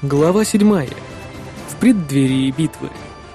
Глава 7. В преддверии битвы.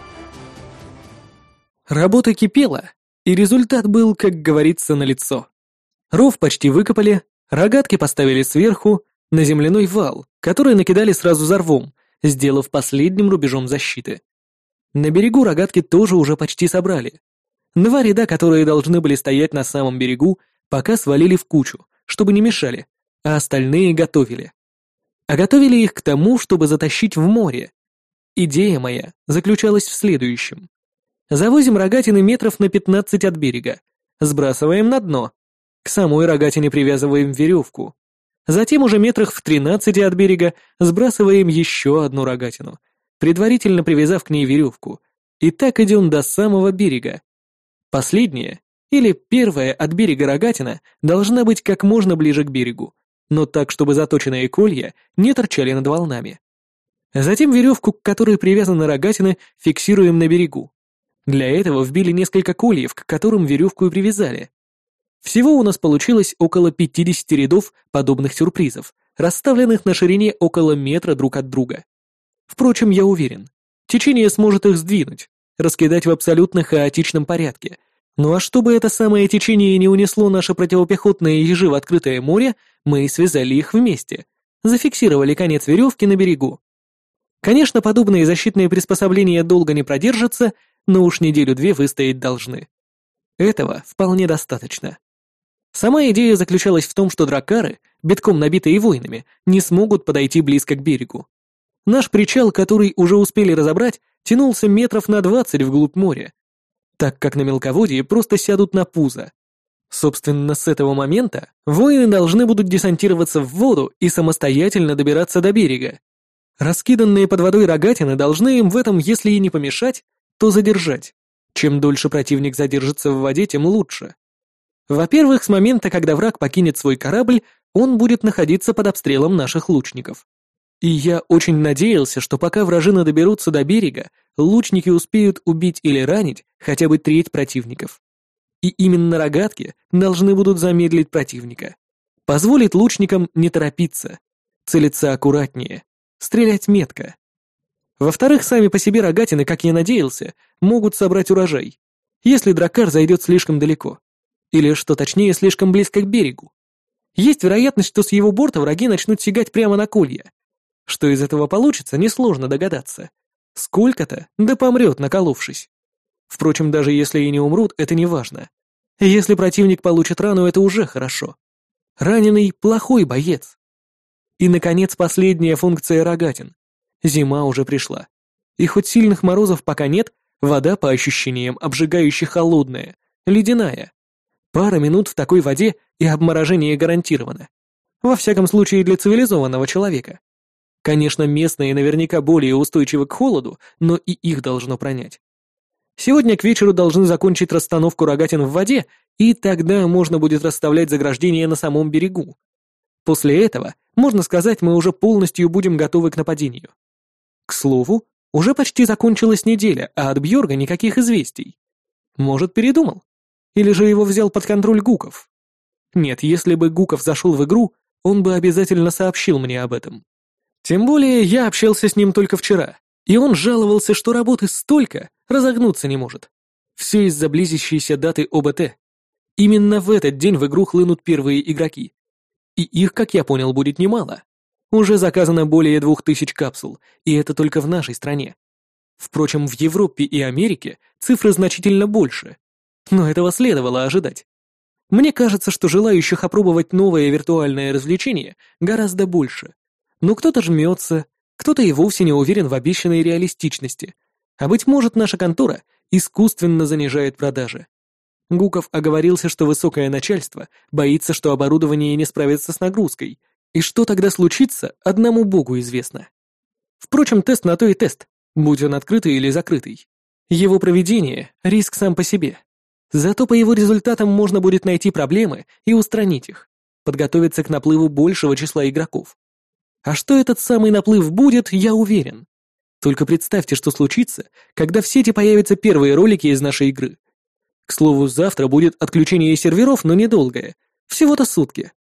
Работа кипела, и результат был, как говорится, налицо. Ров почти выкопали, рогатки поставили сверху на земляной вал, который накидали сразу за рвом, сделав последним рубежом защиты. На берегу рогатки тоже уже почти собрали. Два ряда, которые должны были стоять на самом берегу, пока свалили в кучу, чтобы не мешали, а остальные готовили. А готовили их к тому, чтобы затащить в море. Идея моя заключалась в следующем. Завозим рогатины метров на 15 от берега, сбрасываем на дно, к самой рогатине привязываем веревку. Затем уже метрах в 13 от берега сбрасываем еще одну рогатину, предварительно привязав к ней веревку, и так идем до самого берега. Последняя, или первая от берега рогатина, должна быть как можно ближе к берегу, но так, чтобы заточенные колья не торчали над волнами. Затем веревку, к которой привязаны рогатины, фиксируем на берегу. Для этого вбили несколько кольев, к которым веревку и привязали. Всего у нас получилось около 50 рядов подобных сюрпризов, расставленных на ширине около метра друг от друга. Впрочем, я уверен, течение сможет их сдвинуть, раскидать в абсолютно хаотичном порядке. Ну а чтобы это самое течение не унесло наши противопехотные ежи в открытое море, мы связали их вместе, зафиксировали конец веревки на берегу. Конечно, подобные защитные приспособления долго не продержатся, но уж неделю-две выстоять должны. Этого вполне достаточно. Сама идея заключалась в том, что драккары, битком набитые воинами, не смогут подойти близко к берегу. Наш причал, который уже успели разобрать, тянулся метров на 20 вглубь моря, так как на мелководье просто сядут на пузо. Собственно, с этого момента воины должны будут десантироваться в воду и самостоятельно добираться до берега. Раскиданные под водой рогатины должны им в этом, если и не помешать, то задержать. Чем дольше противник задержится в воде, тем лучше. Во-первых, с момента, когда враг покинет свой корабль, он будет находиться под обстрелом наших лучников. И я очень надеялся, что пока вражины доберутся до берега, лучники успеют убить или ранить хотя бы треть противников. И именно рогатки должны будут замедлить противника. Позволить лучникам не торопиться, целиться аккуратнее, стрелять метко. Во-вторых, сами по себе рогатины, как я надеялся, могут собрать урожай, если драккар зайдет слишком далеко. Или, что точнее, слишком близко к берегу. Есть вероятность, что с его борта враги начнут сигать прямо на колья. Что из этого получится, несложно догадаться. Сколько-то, да помрет, наколовшись. Впрочем, даже если и не умрут, это не важно. Если противник получит рану, это уже хорошо. Раненый – плохой боец. И, наконец, последняя функция рогатин. Зима уже пришла. И хоть сильных морозов пока нет, вода, по ощущениям, обжигающе холодная, ледяная. Пара минут в такой воде, и обморожение гарантировано. Во всяком случае, для цивилизованного человека. Конечно, местные наверняка более устойчивы к холоду, но и их должно пронять. Сегодня к вечеру должны закончить расстановку рогатин в воде, и тогда можно будет расставлять заграждения на самом берегу. После этого, можно сказать, мы уже полностью будем готовы к нападению. К слову, уже почти закончилась неделя, а от Бьорга никаких известий. Может, передумал? Или же его взял под контроль Гуков? Нет, если бы Гуков зашел в игру, он бы обязательно сообщил мне об этом. Тем более, я общался с ним только вчера, и он жаловался, что работы столько, разогнуться не может. Все из-за близящейся даты ОБТ. Именно в этот день в игру хлынут первые игроки. И их, как я понял, будет немало. Уже заказано более 2000 капсул, и это только в нашей стране. Впрочем, в Европе и Америке цифры значительно больше. Но этого следовало ожидать. Мне кажется, что желающих опробовать новое виртуальное развлечение гораздо больше. Но кто-то жмется, кто-то и вовсе не уверен в обещанной реалистичности. А быть может, наша контора искусственно занижает продажи. Гуков оговорился, что высокое начальство боится, что оборудование не справится с нагрузкой, и что тогда случится, одному богу известно. Впрочем, тест на то и тест, будь он открытый или закрытый. Его проведение — риск сам по себе. Зато по его результатам можно будет найти проблемы и устранить их, подготовиться к наплыву большего числа игроков. А что этот самый наплыв будет, я уверен. Только представьте, что случится, когда в сети появятся первые ролики из нашей игры. К слову, завтра будет отключение серверов, но недолгое, всего-то сутки.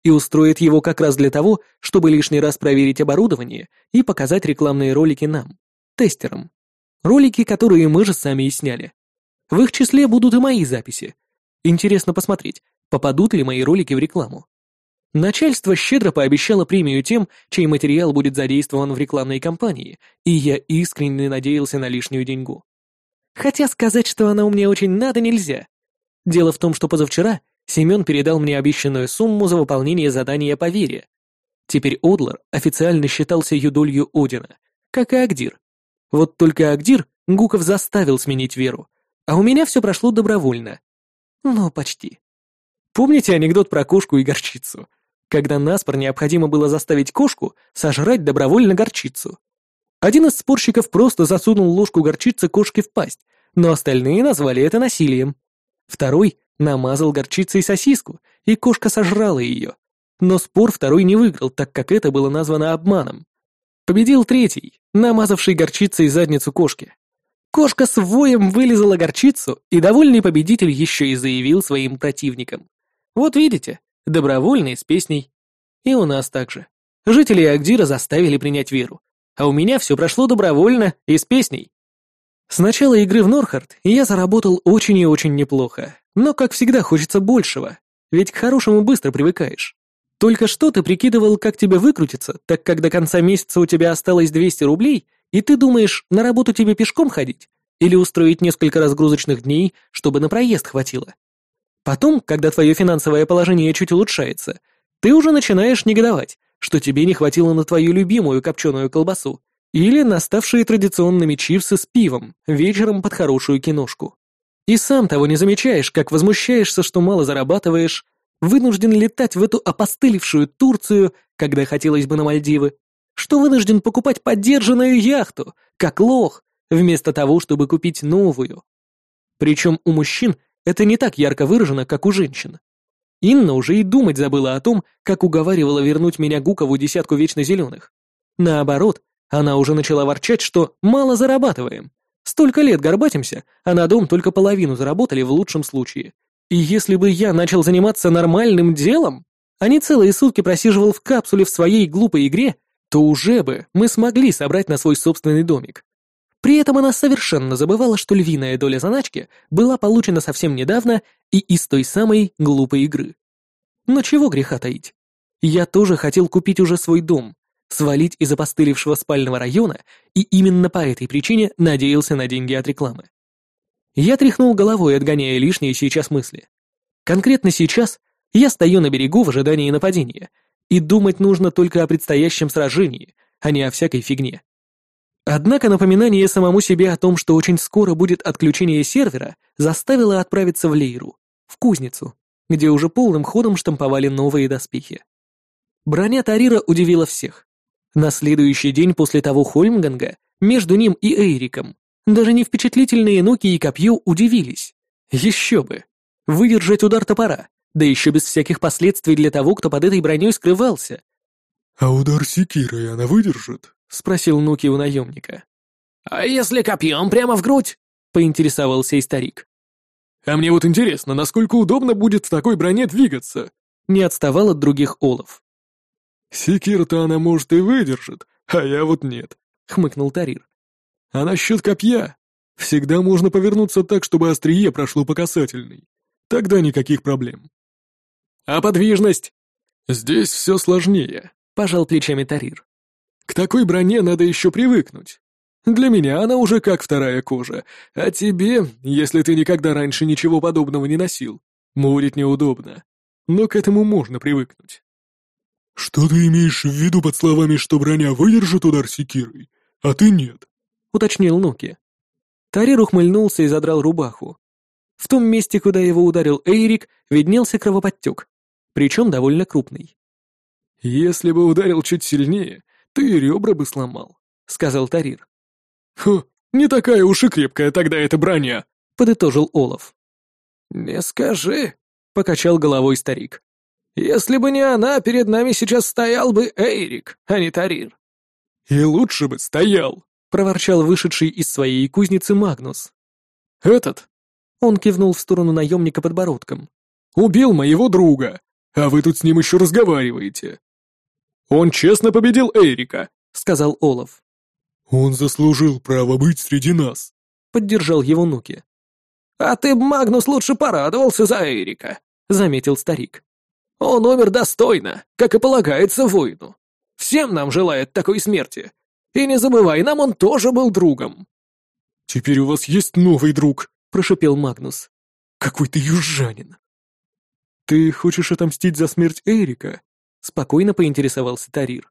и устроит его как раз для того, чтобы лишний раз проверить оборудование и показать рекламные ролики нам, тестерам. Ролики, которые мы же сами и сняли. В их числе будут и мои записи. Интересно посмотреть, попадут ли мои ролики в рекламу. Начальство щедро пообещало премию тем, чей материал будет задействован в рекламной кампании, и я искренне надеялся на лишнюю деньгу. Хотя сказать, что она мне очень надо, нельзя. Дело в том, что позавчера Семен передал мне обещанную сумму за выполнение задания по вере. Теперь Одлар официально считался юдолью Одина, как и Агдир. Вот только Агдир Гуков заставил сменить веру, а у меня все прошло добровольно. Ну, почти. Помните анекдот про кошку и горчицу? Когда наспор необходимо было заставить кошку сожрать добровольно горчицу. Один из спорщиков просто засунул ложку горчицы кошке в пасть, но остальные назвали это насилием. Второй намазал горчицей сосиску, и кошка сожрала ее. Но спор второй не выиграл, так как это было названо обманом. Победил третий, намазавший горчицей задницу кошки. Кошка с воем вылизала горчицу, и довольный победитель еще и заявил своим противникам: «Вот видите, добровольные с песней». И у нас также. Жители Агдира заставили принять веру, а у меня все прошло добровольно и с песней. С начала игры в Норхард я заработал очень и очень неплохо, но, как всегда, хочется большего, ведь к хорошему быстро привыкаешь. Только что ты прикидывал, как тебе выкрутиться, так как до конца месяца у тебя осталось 200 рублей, и ты думаешь, на работу тебе пешком ходить или устроить несколько разгрузочных дней, чтобы на проезд хватило. Потом, когда твое финансовое положение чуть улучшается, ты уже начинаешь негодовать, что тебе не хватило на твою любимую копченую колбасу или на ставшие традиционными чипсы с пивом вечером под хорошую киношку. И сам того не замечаешь, как возмущаешься, что мало зарабатываешь, вынужден летать в эту опостылевшую Турцию, когда хотелось бы на Мальдивы, что вынужден покупать подержанную яхту, как лох, вместо того, чтобы купить новую. Причем у мужчин это не так ярко выражено, как у женщин. Инна уже и думать забыла о том, как уговаривала вернуть меня Гукову десятку вечно зеленых. Наоборот, она уже начала ворчать, что мало зарабатываем. Столько лет горбатимся, а на дом только половину заработали в лучшем случае. И если бы я начал заниматься нормальным делом, а не целые сутки просиживал в капсуле в своей глупой игре, то уже бы мы смогли собрать на свой собственный домик. При этом она совершенно забывала, что львиная доля заначки была получена совсем недавно и из той самой глупой игры. Но чего греха таить? Я тоже хотел купить уже свой дом, свалить из опостылевшего спального района, и именно по этой причине надеялся на деньги от рекламы. Я тряхнул головой, отгоняя лишние сейчас мысли. Конкретно сейчас я стою на берегу в ожидании нападения, и думать нужно только о предстоящем сражении, а не о всякой фигне. Однако напоминание самому себе о том, что очень скоро будет отключение сервера, заставило отправиться в Лейру, в кузницу, где уже полным ходом штамповали новые доспехи. Броня Тарира удивила всех. На следующий день после того Хольмганга между ним и Эйриком даже не впечатлительные нуки и копье удивились. Еще бы! Выдержать удар топора, да еще без всяких последствий для того, кто под этой броней скрывался. «А удар секирой она выдержит?» — спросил Нуки у наемника. «А если копьем прямо в грудь?» — поинтересовался и старик. «А мне вот интересно, насколько удобно будет в такой броне двигаться?» — не отставал от других Олаф. «Секира-то она, может, и выдержит, а я вот нет», — хмыкнул Тарир. «А насчет копья? Всегда можно повернуться так, чтобы острие прошло по касательной. Тогда никаких проблем». «А подвижность?» «Здесь все сложнее», — пожал плечами Тарир. «К такой броне надо еще привыкнуть. Для меня она уже как вторая кожа, а тебе, если ты никогда раньше ничего подобного не носил, будет неудобно. Но к этому можно привыкнуть». «Что ты имеешь в виду под словами, что броня выдержит удар секирой, а ты нет?» — уточнил Нуки. Тарир ухмыльнулся и задрал рубаху. В том месте, куда его ударил Эйрик, виднелся кровоподтек, причем довольно крупный. «Если бы ударил чуть сильнее, ты и ребра бы сломал», — сказал Тарир. «Фу, не такая уж и крепкая тогда эта броня», — подытожил Олаф. «Не скажи», — покачал головой старик. «Если бы не она, перед нами сейчас стоял бы Эйрик, а не Тарир». «И лучше бы стоял», — проворчал вышедший из своей кузницы Магнус. «Этот», — он кивнул в сторону наемника подбородком, — «убил моего друга, А вы тут с ним еще разговариваете. Он честно победил Эрика, сказал Олаф. Он заслужил право быть среди нас, поддержал его Нуки. А ты, Магнус, лучше порадовался за Эрика, заметил старик. Он умер достойно, как и полагается воину. Всем нам желает такой смерти. И не забывай, нам он тоже был другом. Теперь у вас есть новый друг, прошипел Магнус. Какой-то южанин. Ты хочешь отомстить за смерть Эрика? Спокойно поинтересовался Тарир.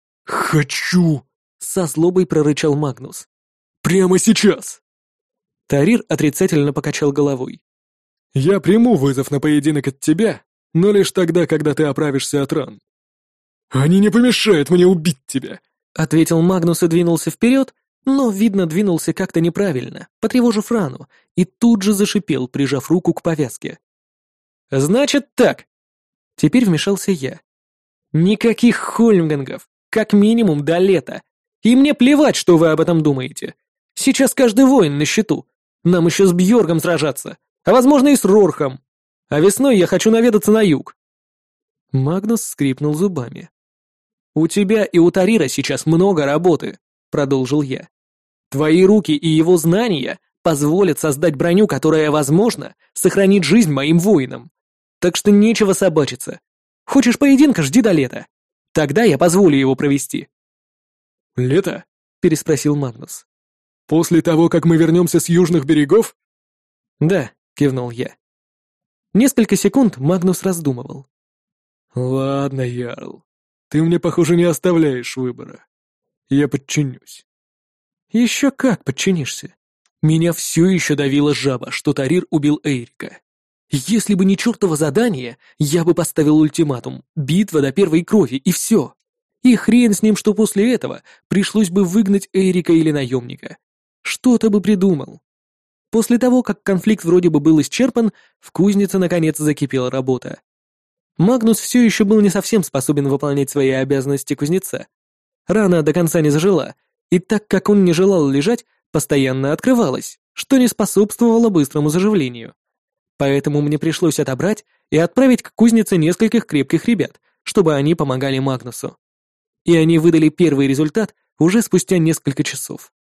Хочу! Со злобой прорычал Магнус. Прямо сейчас! Тарир отрицательно покачал головой. Я приму вызов на поединок от тебя, но лишь тогда, когда ты оправишься от ран. Они не помешают мне убить тебя, ответил Магнус и двинулся вперед, но, видно, двинулся как-то неправильно, потревожив рану, и тут же зашипел, прижав руку к повязке. «Значит так!» Теперь вмешался я. «Никаких хольмгангов, как минимум до лета. И мне плевать, что вы об этом думаете. Сейчас каждый воин на счету. Нам еще с Бьоргом сражаться, а возможно и с Рорхом. А весной я хочу наведаться на юг». Магнус скрипнул зубами. «У тебя и у Тарира сейчас много работы», — продолжил я. «Твои руки и его знания позволят создать броню, которая, возможно, сохранит жизнь моим воинам. Так что нечего собачиться. Хочешь поединка, жди до лета. Тогда я позволю его провести». «Лето?» — переспросил Магнус. «После того, как мы вернемся с южных берегов?» «Да», — кивнул я. Несколько секунд Магнус раздумывал. «Ладно, Ярл, ты мне, похоже, не оставляешь выбора. Я подчинюсь». «Еще как подчинишься. Меня все еще давила жаба, что Тарир убил Эйрика. Если бы не чертово задание, я бы поставил ультиматум, битва до первой крови, и все. И хрен с ним, что после этого пришлось бы выгнать Эйрика или наемника. Что-то бы придумал». После того, как конфликт вроде бы был исчерпан, в кузнице наконец закипела работа. Магнус все еще был не совсем способен выполнять свои обязанности кузнеца. Рана до конца не зажила, и так как он не желал лежать, постоянно открывалась, что не способствовало быстрому заживлению. Поэтому мне пришлось отобрать и отправить к кузнице нескольких крепких ребят, чтобы они помогали Магнусу. И они выдали первый результат уже спустя несколько часов.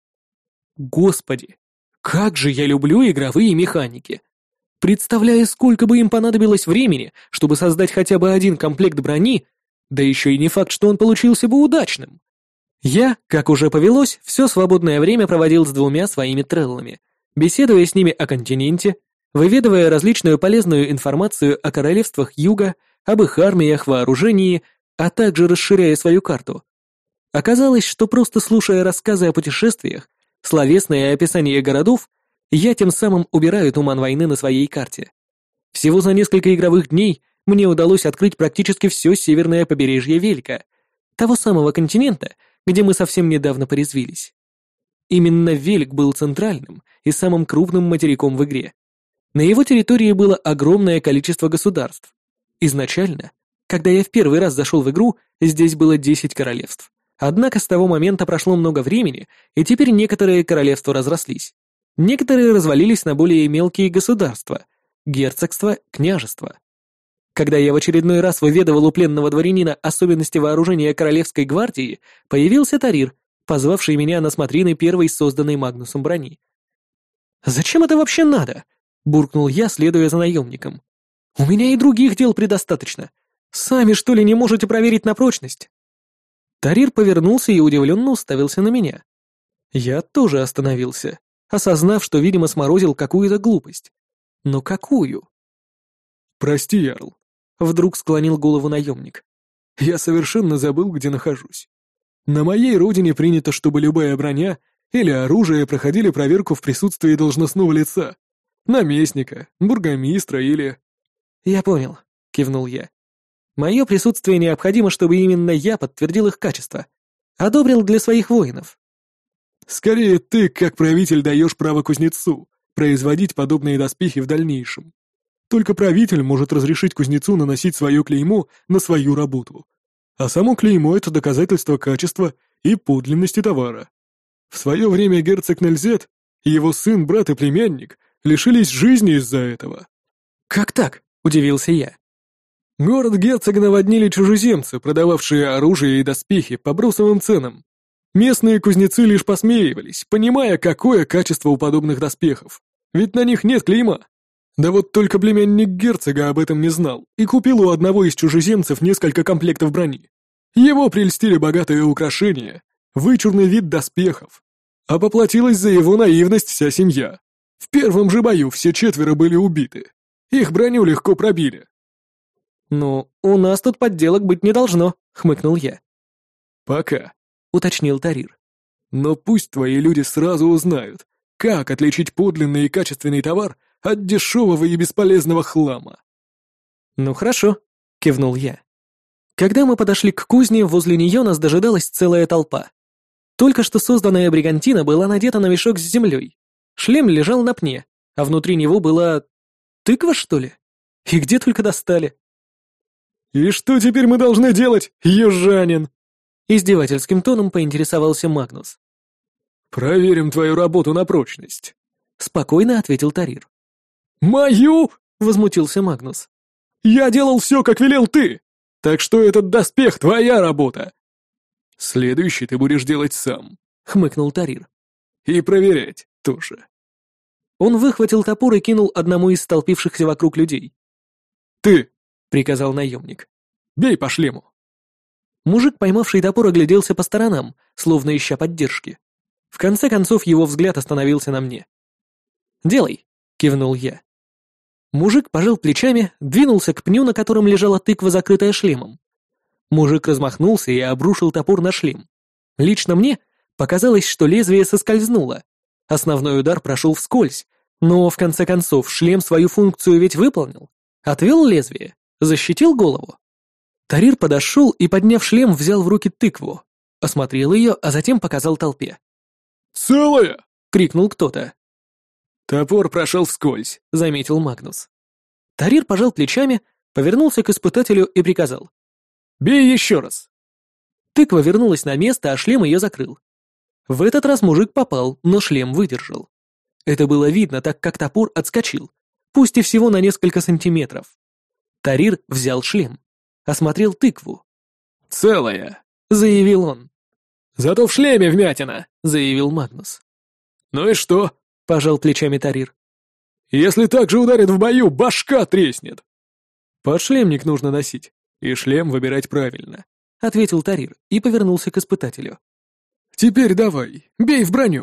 Господи, как же я люблю игровые механики! Представляя, сколько бы им понадобилось времени, чтобы создать хотя бы один комплект брони, да еще и не факт, что он получился бы удачным. Я, как уже повелось, все свободное время проводил с двумя своими треллами, беседуя с ними о континенте, выведывая различную полезную информацию о королевствах Юга, об их армиях, вооружении, а также расширяя свою карту. Оказалось, что просто слушая рассказы о путешествиях, словесное описание городов, я тем самым убираю туман войны на своей карте. Всего за несколько игровых дней мне удалось открыть практически все северное побережье Велька, того самого континента, где мы совсем недавно порезвились. Именно Вельк был центральным и самым крупным материком в игре. На его территории было огромное количество государств. Изначально, когда я в первый раз зашел в игру, здесь было 10 королевств. Однако с того момента прошло много времени, и теперь некоторые королевства разрослись. Некоторые развалились на более мелкие государства, герцогства, княжества. Когда я в очередной раз выведывал у пленного дворянина особенности вооружения королевской гвардии, появился Тарир, позвавший меня на смотрины первой созданной Магнусом брони. «Зачем это вообще надо?» — буркнул я, следуя за наемником. «У меня и других дел предостаточно. Сами, что ли, не можете проверить на прочность?» Тарир повернулся и удивленно уставился на меня. Я тоже остановился, осознав, что, видимо, сморозил какую-то глупость. Но какую? «Прости, Ярл», — вдруг склонил голову наемник. «Я совершенно забыл, где нахожусь. На моей родине принято, чтобы любая броня или оружие проходили проверку в присутствии должностного лица. Наместника, бургомистра или...» «Я понял», — кивнул я. «Мое присутствие необходимо, чтобы именно я подтвердил их качество. Одобрил для своих воинов». «Скорее ты, как правитель, даешь право кузнецу производить подобные доспехи в дальнейшем. Только правитель может разрешить кузнецу наносить свое клеймо на свою работу. А само клеймо — это доказательство качества и подлинности товара. В свое время герцог Нельзет и его сын, брат и племянник лишились жизни из-за этого». «Как так?» — удивился я. Город герцога наводнили чужеземцы, продававшие оружие и доспехи по бросовым ценам. Местные кузнецы лишь посмеивались, понимая, какое качество у подобных доспехов, ведь на них нет клейма. Да вот только племянник герцога об этом не знал и купил у одного из чужеземцев несколько комплектов брони. Его прельстили богатые украшения, вычурный вид доспехов, а поплатилась за его наивность вся семья. В первом же бою все 4 были убиты. Их броню легко пробили. «Ну, у нас тут подделок быть не должно», — хмыкнул я. «Пока», — уточнил Тарир. «Но пусть твои люди сразу узнают, как отличить подлинный и качественный товар от дешевого и бесполезного хлама». «Ну хорошо», — кивнул я. Когда мы подошли к кузне, возле нее нас дожидалась целая толпа. Только что созданная бригантина была надета на мешок с землей. Шлем лежал на пне, а внутри него была... тыква, что ли? И где только достали. «И что теперь мы должны делать, южанин?» Издевательским тоном поинтересовался Магнус. «Проверим твою работу на прочность», — спокойно ответил Тарир. «Мою?» — возмутился Магнус. «Я делал все, как велел ты, так что этот доспех — твоя работа». «Следующий ты будешь делать сам», — хмыкнул Тарир. «И проверять тоже». Он выхватил топор и кинул одному из столпившихся вокруг людей. «Ты!» — приказал наемник. «Бей по шлему!» Мужик, поймавший топор, огляделся по сторонам, словно ища поддержки. В конце концов, его взгляд остановился на мне. «Делай!» — кивнул я. Мужик пожал плечами, двинулся к пню, на котором лежала тыква, закрытая шлемом. Мужик размахнулся и обрушил топор на шлем. Лично мне показалось, что лезвие соскользнуло. Основной удар прошел вскользь, но, в конце концов, шлем свою функцию ведь выполнил. Отвел лезвие, защитил голову. Тарир подошел и, подняв шлем, взял в руки тыкву, осмотрел ее, а затем показал толпе. «Целая!» — крикнул кто-то. «Топор прошел вскользь», — заметил Магнус. Тарир пожал плечами, повернулся к испытателю и приказал. «Бей еще раз!» Тыква вернулась на место, а шлем ее закрыл. В этот раз мужик попал, но шлем выдержал. Это было видно, так как топор отскочил, пусть и всего на несколько сантиметров. Тарир взял шлем, осмотрел тыкву. «Целая», — заявил он. «Зато в шлеме вмятина», — заявил Магнус. «Ну и что?» — пожал плечами Тарир. «Если так же ударит в бою, башка треснет». «Подшлемник нужно носить, и шлем выбирать правильно», — ответил Тарир и повернулся к испытателю. «Теперь давай, бей в броню».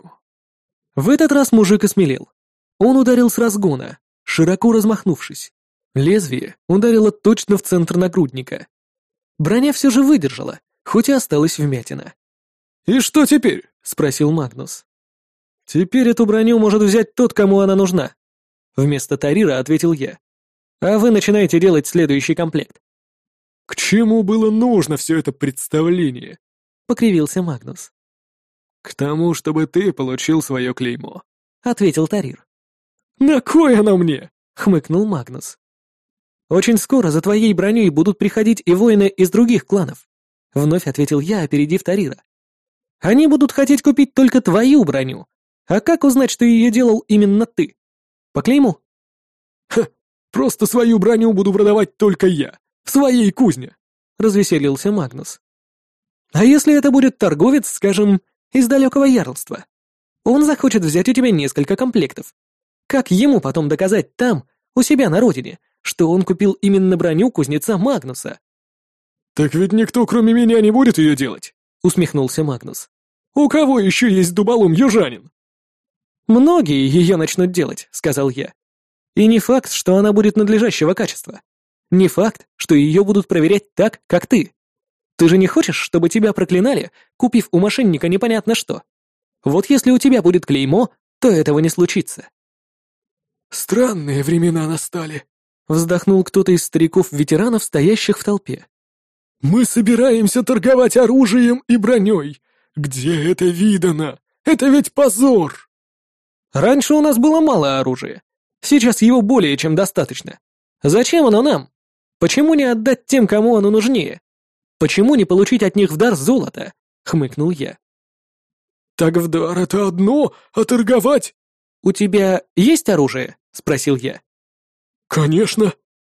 В этот раз мужик осмелел. Он ударил с разгона, широко размахнувшись. Лезвие ударило точно в центр нагрудника. Броня все же выдержала, хоть и осталась вмятина. «И что теперь?» — спросил Магнус. «Теперь эту броню может взять тот, кому она нужна», — вместо Тарира ответил я. «А вы начинаете делать следующий комплект». «К чему было нужно все это представление?» — покривился Магнус. «К тому, чтобы ты получил свое клеймо», — ответил Тарир. «На кой оно мне?» — хмыкнул Магнус. «Очень скоро за твоей броней будут приходить и воины из других кланов», — вновь ответил я, опередив Тарира. «Они будут хотеть купить только твою броню. А как узнать, что ее делал именно ты? По клейму?» «Ха, просто свою броню буду продавать только я, в своей кузне», — развеселился Магнус. «А если это будет торговец, скажем, из далекого ярлства? Он захочет взять у тебя несколько комплектов. Как ему потом доказать там, у себя на родине, что он купил именно броню кузнеца Магнуса?» «Так ведь никто, кроме меня, не будет ее делать», — усмехнулся Магнус. «У кого еще есть дуболом южанин?» «Многие ее начнут делать», — сказал я. «И не факт, что она будет надлежащего качества. Не факт, что ее будут проверять так, как ты. Ты же не хочешь, чтобы тебя проклинали, купив у мошенника непонятно что? Вот если у тебя будет клеймо, то этого не случится». «Странные времена настали», — вздохнул кто-то из стариков-ветеранов, стоящих в толпе. «Мы собираемся торговать оружием и броней. Где это видано? Это ведь позор!» «Раньше у нас было мало оружия. Сейчас его более чем достаточно. Зачем оно нам? Почему не отдать тем, кому оно нужнее? Почему не получить от них в дар золото?» — хмыкнул я. «Так в дар это одно, а торговать...» «У тебя есть оружие?» — спросил я. «Конечно».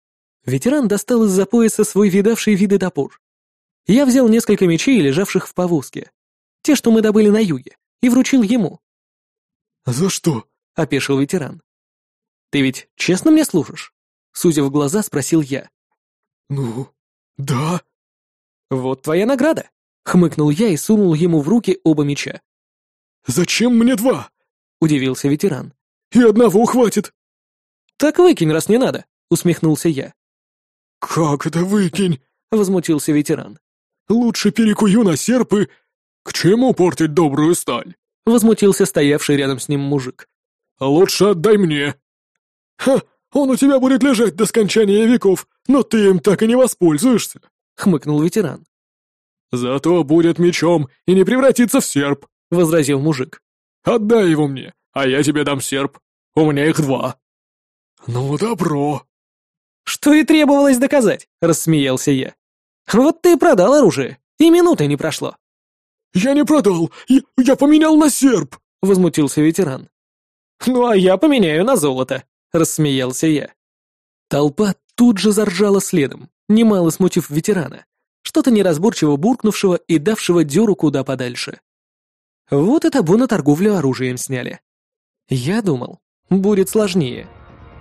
Ветеран достал из-за пояса свой видавший виды топор. Я взял несколько мечей, лежавших в повозке, те, что мы добыли на юге, и вручил ему. «За что?» — опешил ветеран. «Ты ведь честно мне служишь?» — сузив глаза, спросил я. «Ну, да». «Вот твоя награда», — хмыкнул я и сунул ему в руки оба меча. «Зачем мне два?» — удивился ветеран. «И одного хватит». «Так выкинь, раз не надо», — усмехнулся я. «Как это выкинь?» — возмутился ветеран. «Лучше перекую на серп и... К чему портить добрую сталь?» — возмутился стоявший рядом с ним мужик. «Лучше отдай мне». «Ха, он у тебя будет лежать до скончания веков, но ты им так и не воспользуешься», — хмыкнул ветеран. «Зато будет мечом и не превратится в серп», — возразил мужик. «Отдай его мне, а я тебе дам серп. У меня их два». «Ну, добро». «Что и требовалось доказать», — рассмеялся я. «Вот ты и продал оружие, и минуты не прошло». «Я не продал, я поменял на серп», — возмутился ветеран. «Ну, а я поменяю на золото», — рассмеялся я. Толпа тут же заржала следом, немало смутив ветерана, что-то неразборчиво буркнувшего и давшего дёру куда подальше. Вот и табу на торговлю оружием сняли. Я думал, будет сложнее.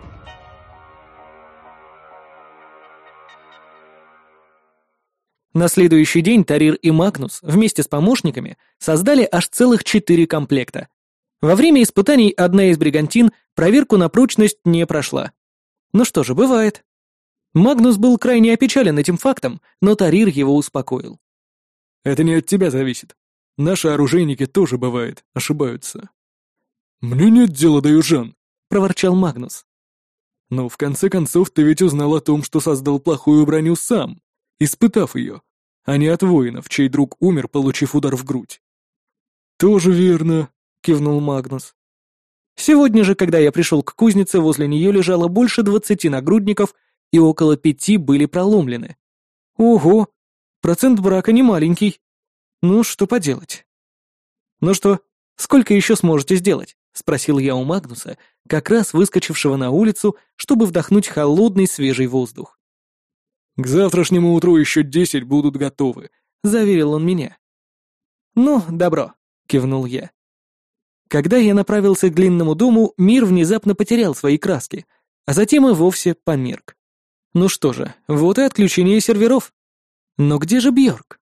На следующий день Тарир и Магнус вместе с помощниками создали аж целых 4 комплекта. Во время испытаний одна из бригантин проверку на прочность не прошла. Ну что же, бывает. Магнус был крайне опечален этим фактом, но Тарир его успокоил. «Это не от тебя зависит. Наши оружейники тоже, бывает, ошибаются». «Мне нет дела до южан», — проворчал Магнус. «Но в конце концов ты ведь узнал о том, что создал плохую броню сам, испытав ее, а не от воинов, чей друг умер, получив удар в грудь». «Тоже верно», — кивнул Магнус. Сегодня же, когда я пришел к кузнице, возле нее лежало больше 20 нагрудников, и около 5 были проломлены. Ого, процент брака не маленький. Ну, что поделать? «Ну что, сколько еще сможете сделать?» — спросил я у Магнуса, как раз выскочившего на улицу, чтобы вдохнуть холодный свежий воздух. «К завтрашнему утру еще 10 будут готовы», — заверил он меня. «Ну, добро», — кивнул я. Когда я направился к длинному дому, мир внезапно потерял свои краски, а затем и вовсе померк. Ну что же, вот и отключение серверов. Но где же Бьорк?